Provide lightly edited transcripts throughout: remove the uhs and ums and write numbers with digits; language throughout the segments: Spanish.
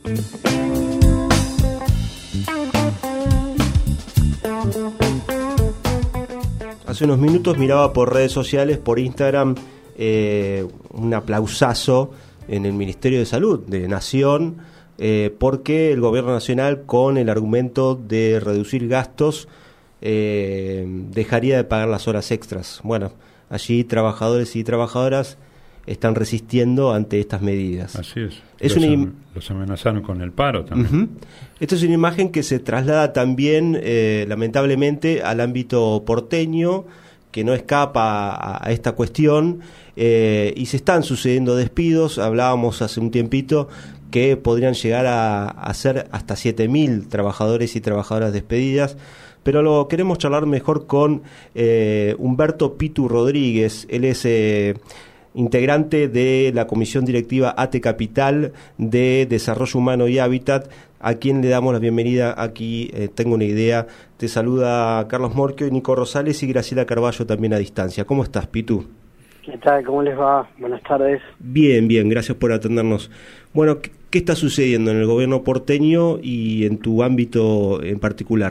Hace unos minutos miraba por redes sociales, por Instagram, un aplausazo en el Ministerio de Salud de Nación, porque el Gobierno Nacional, con el argumento de reducir gastos, dejaría de pagar las horas extras. Bueno, allí trabajadores y trabajadoras están resistiendo ante estas medidas. Así es. Los amenazaron con el paro también. Uh-huh. Esto es una imagen que se traslada también, lamentablemente, al ámbito porteño, que no escapa a esta cuestión, y se están sucediendo despidos. Hablábamos hace un tiempito que podrían llegar a ser hasta 7.000 trabajadores y trabajadoras despedidas, pero lo queremos charlar mejor con Humberto Pitu Rodríguez. Él es integrante de la Comisión Directiva ATE Capital de Desarrollo Humano y Hábitat, a quien le damos la bienvenida aquí. Tengo una idea. Te saluda Carlos Morquio y Nico Rosales y Graciela Carballo también a distancia. ¿Cómo estás, Pitu? ¿Qué tal? ¿Cómo les va? Buenas tardes. Bien, gracias por atendernos. Bueno, ¿qué está sucediendo en el gobierno porteño y en tu ámbito en particular?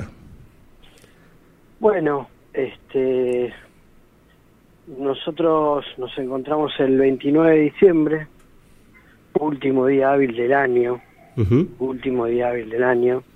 Bueno, nosotros nos encontramos el 29 de diciembre, último día hábil del año. Uh-huh. Último día hábil del año.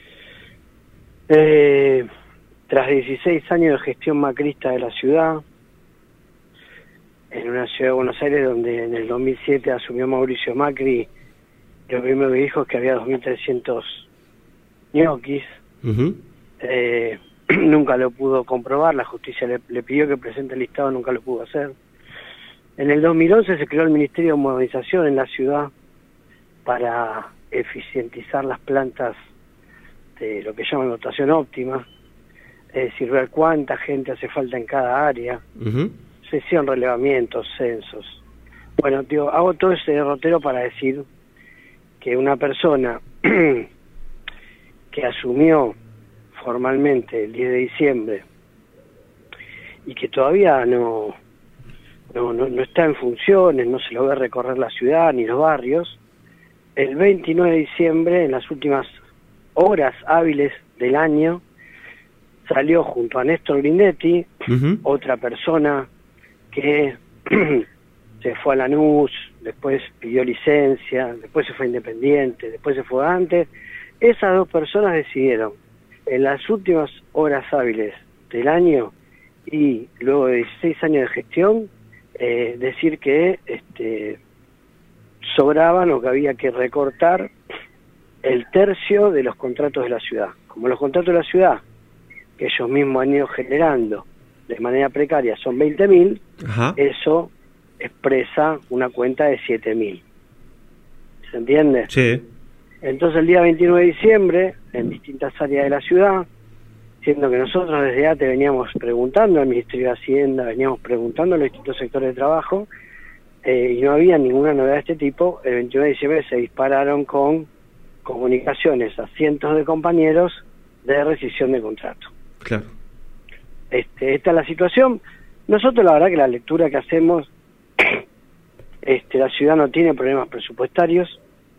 Tras 16 años de gestión macrista de la ciudad, en una ciudad de Buenos Aires donde en el 2007 asumió Mauricio Macri, lo primero que dijo es que había 2.300 ñoquis. Uh-huh. Nunca lo pudo comprobar, la justicia le pidió que presente el listado, nunca lo pudo hacer. En el 2011 se creó el Ministerio de Modernización en la ciudad para eficientizar las plantas de lo que llaman dotación óptima, es decir, ver cuánta gente hace falta en cada área. Uh-huh. Se hicieron relevamientos, censos. Bueno, hago todo ese derrotero para decir que una persona que asumió formalmente el 10 de diciembre y que todavía no está en funciones, no se lo ve recorrer la ciudad ni los barrios, el 29 de diciembre, en las últimas horas hábiles del año, salió junto a Néstor Grindetti, uh-huh, otra persona que se fue a Lanús, después pidió licencia, después se fue a Independiente, después se fue antes. Esas dos personas decidieron en las últimas horas hábiles del año y luego de 16 años de gestión, decir que sobraban o que había que recortar el tercio de los contratos de la ciudad. Como los contratos de la ciudad, que ellos mismos han ido generando de manera precaria, son 20.000, ajá, eso expresa una cuenta de 7.000. ¿Se entiende? Sí. Entonces el día 29 de diciembre, en distintas áreas de la ciudad, siendo que nosotros desde ATE veníamos preguntando al Ministerio de Hacienda, veníamos preguntando a los distintos sectores de trabajo, y no había ninguna novedad de este tipo, el 29 de diciembre se dispararon con comunicaciones a cientos de compañeros de rescisión de contrato. Claro. Esta es la situación. Nosotros la verdad que la lectura que hacemos, la ciudad no tiene problemas presupuestarios.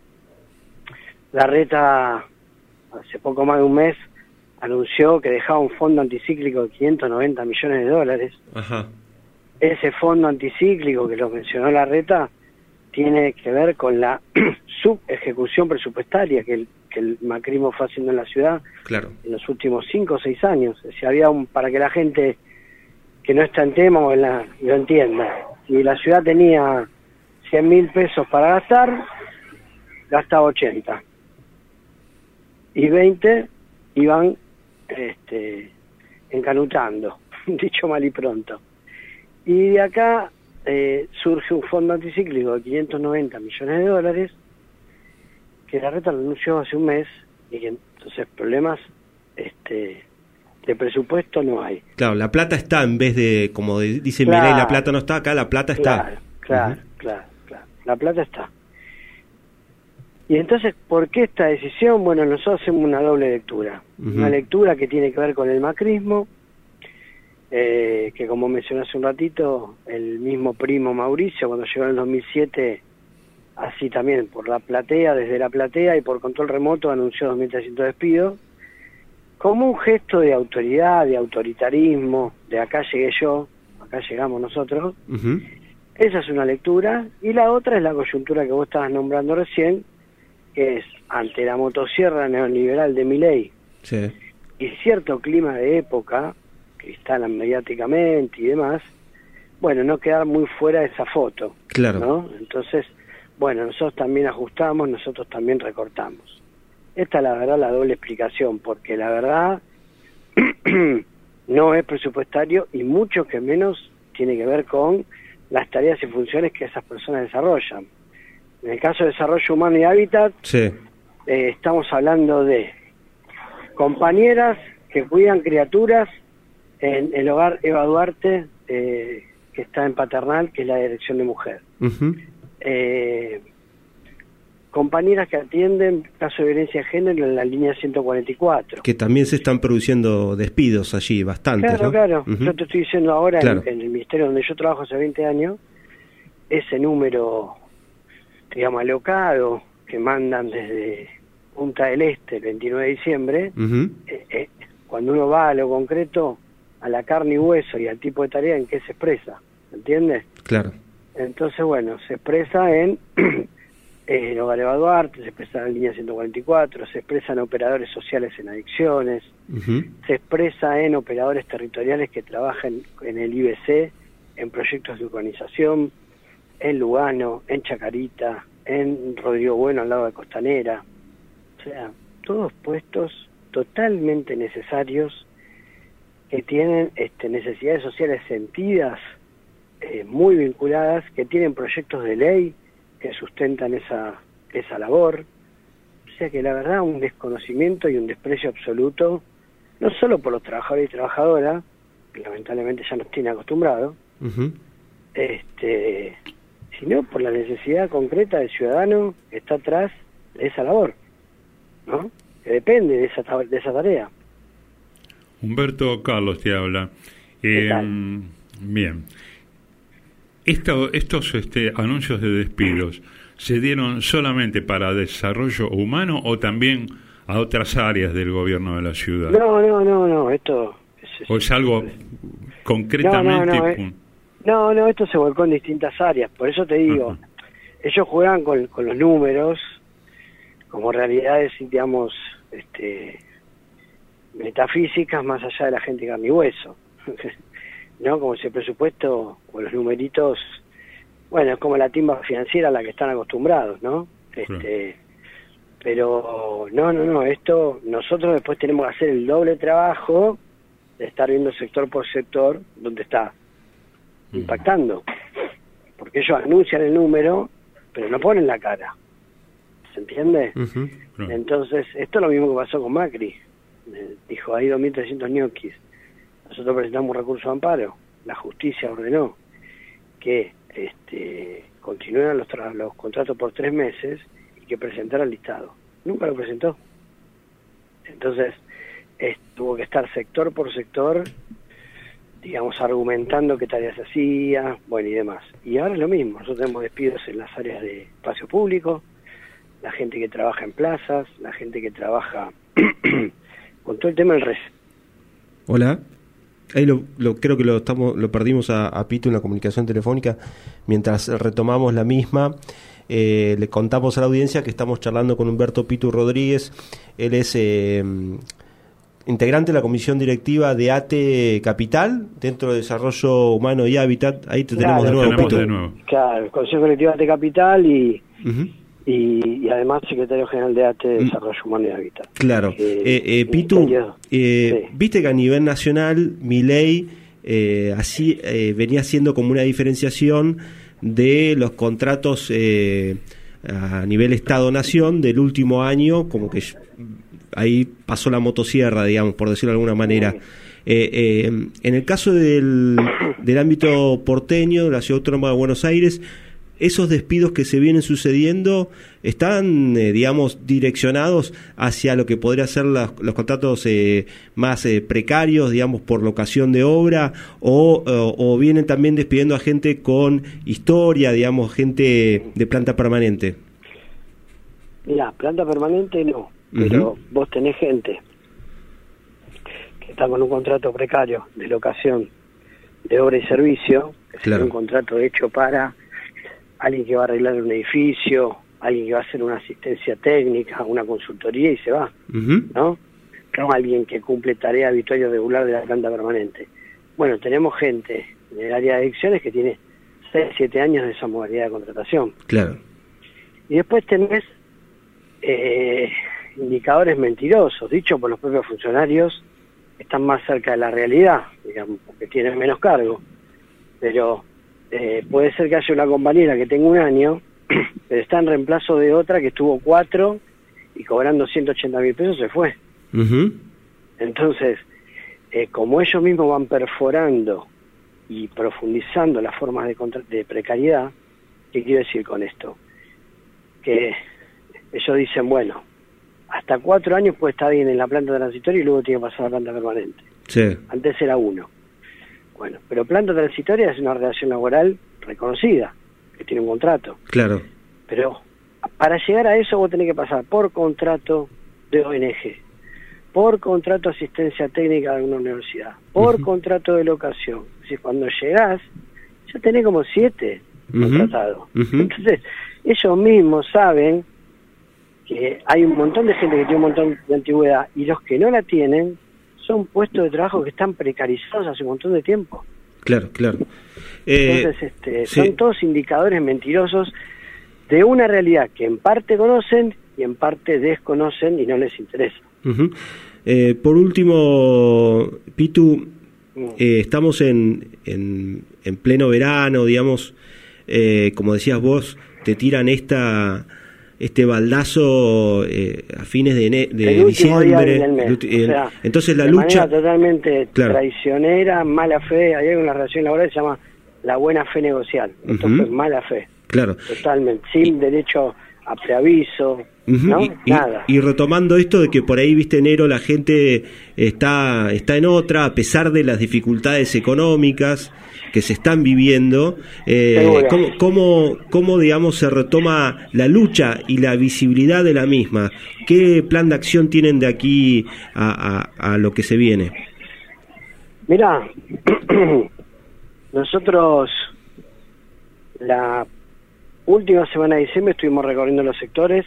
Larreta, hace poco más de un mes, anunció que dejaba un fondo anticíclico de 590 millones de dólares. Ajá. Ese fondo anticíclico que lo mencionó Larreta tiene que ver con la subejecución presupuestaria que el macrismo fue haciendo en la ciudad, claro, en los últimos 5 o 6 años. O sea, había para que la gente que no está en tema lo entienda. Si la ciudad tenía 100.000 pesos para gastar, gastaba 80. Y 20 iban encanutando, dicho mal y pronto. Y de acá surge un fondo anticíclico de 590 millones de dólares, que Larreta lo anunció hace un mes, y que entonces problemas de presupuesto no hay. Claro, la plata está, en vez de, como dice claro, Milei, la plata no está, acá la plata está. Claro, la plata está. Y entonces, ¿por qué esta decisión? Bueno, nosotros hacemos una doble lectura. Uh-huh. Una lectura que tiene que ver con el macrismo, que como mencioné hace un ratito, el mismo primo Mauricio, cuando llegó en el 2007, así también por la platea, desde la platea y por control remoto anunció 2.300 despidos, como un gesto de autoridad, de autoritarismo, de acá llegué yo, acá llegamos nosotros. Esa es una lectura, y la otra es la coyuntura que vos estabas nombrando recién, que es ante la motosierra neoliberal de Milei y cierto clima de época que instalan mediáticamente y demás, bueno, no quedar muy fuera de esa foto, ¿no? Entonces, bueno, nosotros también ajustamos, nosotros también recortamos. Esta es la verdad, la doble explicación, porque la verdad no es presupuestario y mucho que menos tiene que ver con las tareas y funciones que esas personas desarrollan. En el caso de desarrollo humano y hábitat, estamos hablando de compañeras que cuidan criaturas en el hogar Eva Duarte, que está en Paternal, que es la Dirección de Mujer. Compañeras que atienden casos de violencia de género en la línea 144. Que también se están produciendo despidos allí, bastantes, Claro, ¿no? claro. Yo te estoy diciendo ahora, en el ministerio donde yo trabajo hace 20 años, ese número, digamos, alocado, que mandan desde Punta del Este el 29 de diciembre, cuando uno va a lo concreto, a la carne y hueso y al tipo de tarea, ¿en qué se expresa? ¿Entiendes? Claro. Entonces, bueno, se expresa en el hogar Eva Duarte, se expresa en la línea 144, se expresa en operadores sociales en adicciones, se expresa en operadores territoriales que trabajan en el IBC, en proyectos de urbanización, en Lugano, en Chacarita, en Rodrigo Bueno, al lado de Costanera. O sea, todos puestos totalmente necesarios, que tienen necesidades sociales sentidas, muy vinculadas, que tienen proyectos de ley que sustentan esa labor. O sea que la verdad, un desconocimiento y un desprecio absoluto, no solo por los trabajadores y trabajadoras, que lamentablemente ya nos tiene acostumbrados, sino por la necesidad concreta del ciudadano que está atrás de esa labor, ¿no? Que depende de esa tarea. Humberto, Carlos te habla. Bien. Estos anuncios de despidos, ¿se dieron solamente para desarrollo humano o también a otras áreas del gobierno de la ciudad? No, esto... ¿O es algo concretamente? No, esto se volcó en distintas áreas, por eso te digo, ellos juegan con los números como realidades, digamos, metafísicas más allá de la gente carne y hueso, ¿no? Como si el presupuesto o los numeritos, bueno, es como la timba financiera a la que están acostumbrados, ¿no? Pero no, esto nosotros después tenemos que hacer el doble trabajo de estar viendo sector por sector donde está impactando, porque ellos anuncian el número pero no ponen la cara, ¿se entiende? Entonces esto es lo mismo que pasó con Macri, dijo hay 2.300 ñoquis, nosotros presentamos un recurso de amparo, la justicia ordenó que continúen los contratos por 3 meses y que presentara el listado, nunca lo presentó. Entonces tuvo que estar sector por sector, digamos, argumentando qué tareas hacía, bueno, y demás. Y ahora es lo mismo, nosotros tenemos despidos en las áreas de espacio público, la gente que trabaja en plazas, la gente que trabaja con todo el tema del Hola. Ahí creo que lo perdimos a Pitu en la comunicación telefónica. Mientras retomamos la misma, le contamos a la audiencia que estamos charlando con Humberto Pitu Rodríguez. Él es integrante de la comisión directiva de ATE Capital, dentro de Desarrollo Humano y Hábitat. Ahí te tenemos de nuevo, Pitu. Claro, el Consejo Colectivo ATE Capital y además secretario general de ATE Desarrollo Humano y Hábitat. Claro. Pitu, viste que a nivel nacional Milei así venía haciendo como una diferenciación de los contratos a nivel Estado-Nación del último año, como que ahí pasó la motosierra, digamos, por decirlo de alguna manera. En el caso del ámbito porteño, de la Ciudad Autónoma de Buenos Aires, esos despidos que se vienen sucediendo están, digamos, direccionados hacia lo que podría ser los contratos más precarios, digamos, por locación de obra, o vienen también despidiendo a gente con historia, digamos, gente de planta permanente. Mira, planta permanente no, pero vos tenés gente que está con un contrato precario de locación de obra y servicio, que es un contrato hecho para alguien que va a arreglar un edificio, alguien que va a hacer una asistencia técnica, una consultoría y se va, ¿no? No alguien que cumple tarea habitual y regular de la planta permanente. Bueno, tenemos gente en el área de adicciones que tiene 6, 7 años de esa modalidad de contratación. Claro. Y después tenés indicadores mentirosos, dichos por los propios funcionarios, que están más cerca de la realidad, digamos, porque tienen menos cargo. Pero puede ser que haya una compañera que tenga 1 año, pero está en reemplazo de otra que estuvo 4 y cobrando 180.000 pesos se fue. Entonces, como ellos mismos van perforando y profundizando las formas de precariedad, ¿qué quiero decir con esto? Que ellos dicen, bueno, hasta 4 años puede estar bien en la planta transitoria y luego tiene que pasar a la planta permanente. Sí. Antes era 1. Bueno, pero planta transitoria es una relación laboral reconocida, que tiene un contrato. Claro. Pero para llegar a eso vos tenés que pasar por contrato de ONG, por contrato de asistencia técnica de una universidad, por contrato de locación. Es decir, cuando llegás, ya tenés como 7 contratados. Entonces, ellos mismos saben que hay un montón de gente que tiene un montón de antigüedad y los que no la tienen son puestos de trabajo que están precarizados hace un montón de tiempo. Claro, claro. Entonces, son todos indicadores mentirosos de una realidad que en parte conocen y en parte desconocen y no les interesa. Por último, Pitu, estamos en pleno verano, digamos, como decías vos, te tiran este baldazo a fines de diciembre. Entonces la lucha totalmente traicionera, mala fe. Hay una relación laboral que se llama la buena fe negocial. Esto fue mala fe. Claro. Totalmente, sin derecho a preaviso. ¿No? Nada. Y retomando esto de que por ahí, viste, enero la gente está en otra, a pesar de las dificultades económicas que se están viviendo, ¿cómo digamos se retoma la lucha y la visibilidad de la misma? ¿Qué plan de acción tienen de aquí a lo que se viene? Mirá, nosotros la última semana de diciembre estuvimos recorriendo los sectores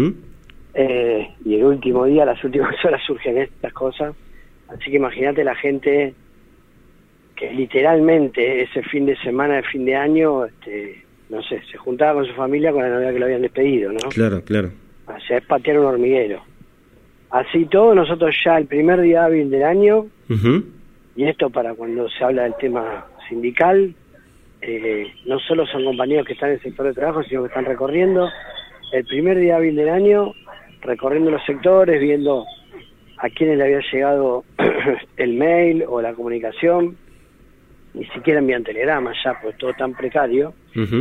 y el último día, las últimas horas surgen estas cosas, así que imagínate la gente que literalmente ese fin de semana de fin de año, no sé, se juntaba con su familia con la novedad que lo habían despedido, ¿no? Claro, claro. O sea, es patear un hormiguero. Así todo, nosotros ya el primer día hábil del año, y esto para cuando se habla del tema sindical, no solo son compañeros que están en el sector de trabajo, sino que están recorriendo el primer día hábil del año, recorriendo los sectores, viendo a quienes le había llegado el mail o la comunicación, ni siquiera envían telegramas ya, pues todo tan precario.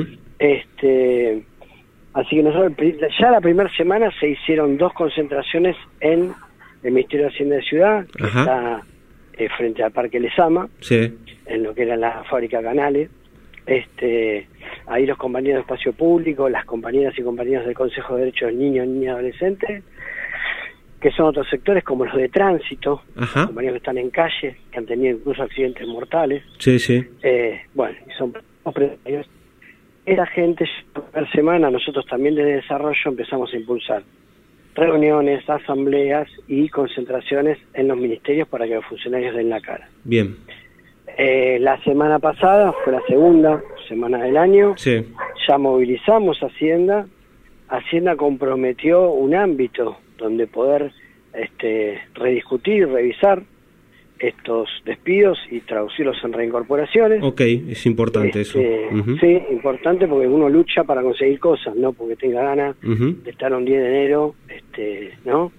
Así que nosotros ya la primera semana se hicieron 2 concentraciones en el Ministerio de Hacienda de Ciudad, que está frente al Parque Lezama, en lo que era la fábrica Canales. Ahí los compañeros de Espacio Público, las compañeras y compañeros del Consejo de Derechos de Niños, Niñas y Adolescentes, que son otros sectores como los de tránsito, compañeros que están en calle, que han tenido incluso accidentes mortales. Bueno, y son precarios. Esa gente, la primera semana, nosotros también desde desarrollo empezamos a impulsar reuniones, asambleas y concentraciones en los ministerios para que los funcionarios den la cara. Bien. La semana pasada, fue la segunda semana del año, ya movilizamos Hacienda. Hacienda comprometió un ámbito donde poder rediscutir, revisar estos despidos y traducirlos en reincorporaciones. Es importante eso. Sí, importante porque uno lucha para conseguir cosas, no porque tenga ganas de estar un 10 de enero, ¿no?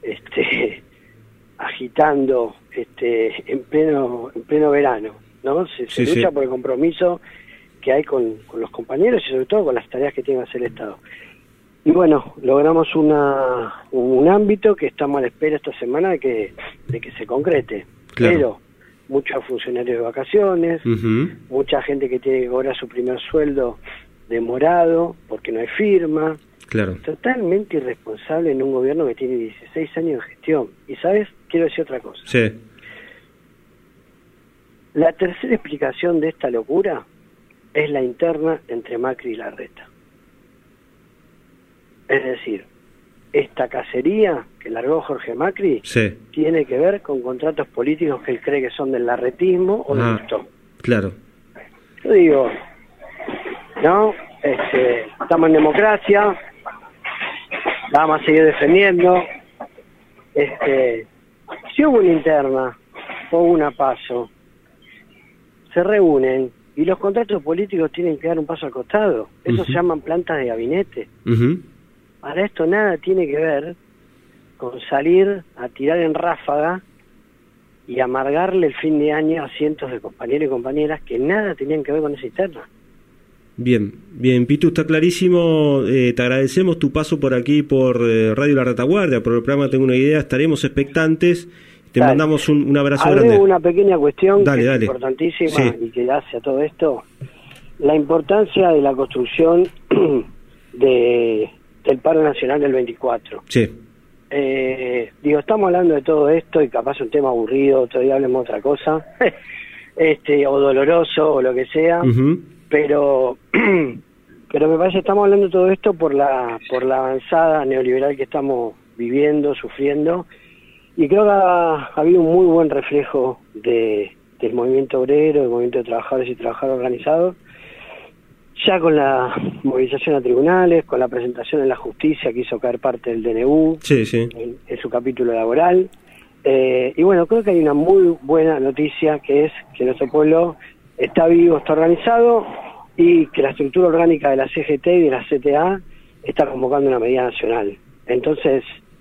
Agitando en pleno verano, ¿no? Se lucha por el compromiso que hay con los compañeros y sobre todo con las tareas que tiene que hacer el Estado. Y bueno, logramos un ámbito que estamos a la espera esta semana de que se concrete. Claro. Pero muchos funcionarios de vacaciones, mucha gente que tiene que cobrar su primer sueldo demorado porque no hay firma. Claro. Totalmente irresponsable en un gobierno que tiene 16 años de gestión. Y ¿sabes? Quiero decir otra cosa. Sí. La tercera explicación de esta locura es la interna entre Macri y Larreta. Es decir, esta cacería que largó Jorge Macri tiene que ver con contratos políticos que él cree que son del larretismo o del Lustó. Claro. Yo digo, no, estamos en democracia, vamos a seguir defendiendo. Si hubo una interna o una paso, se reúnen y los contratos políticos tienen que dar un paso al costado. Eso se llaman plantas de gabinete. Para esto nada tiene que ver con salir a tirar en ráfaga y amargarle el fin de año a cientos de compañeros y compañeras que nada tenían que ver con esa interna. Bien, Pitu, está clarísimo. Te agradecemos tu paso por aquí, por Radio La Retaguardia, por el programa Tengo una Idea. Estaremos expectantes. Te mandamos un abrazo grande. Una pequeña cuestión que es importantísima y que hace a todo esto. La importancia de la construcción del paro nacional del 24. Sí. Estamos hablando de todo esto y capaz un tema aburrido, todavía hablemos de otra cosa, o doloroso o lo que sea, pero me parece que estamos hablando de todo esto por la avanzada neoliberal que estamos viviendo, sufriendo, y creo que ha habido un muy buen reflejo del movimiento obrero, del movimiento de trabajadores y trabajadores organizados, ya con la movilización a tribunales, con la presentación en la justicia que hizo caer parte del DNU en su capítulo laboral. Y bueno, creo que hay una muy buena noticia, que es que nuestro pueblo está vivo, está organizado, y que la estructura orgánica de la CGT y de la CTA está convocando una medida nacional. Entonces,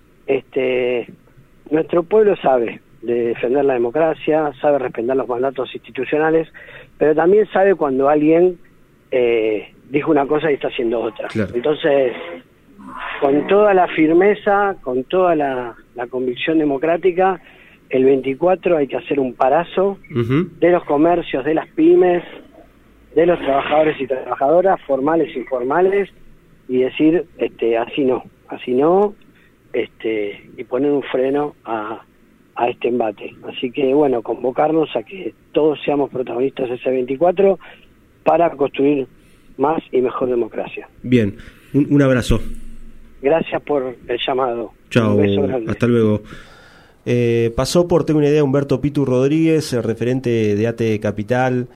nuestro pueblo sabe de defender la democracia, sabe respetar los mandatos institucionales, pero también sabe cuando alguien dijo una cosa y está haciendo otra. Claro. Entonces, con toda la firmeza, con toda la convicción democrática, el 24 hay que hacer un parazo de los comercios, de las pymes, de los trabajadores y trabajadoras, formales e informales, y decir, así no, y poner un freno a este embate. Así que, bueno, convocarnos a que todos seamos protagonistas ese 24 para construir más y mejor democracia. Bien, un abrazo. Gracias por el llamado. Chao, hasta luego. Pasó por Tengo una Idea Humberto Pitu Rodríguez, el referente de ATE Capital.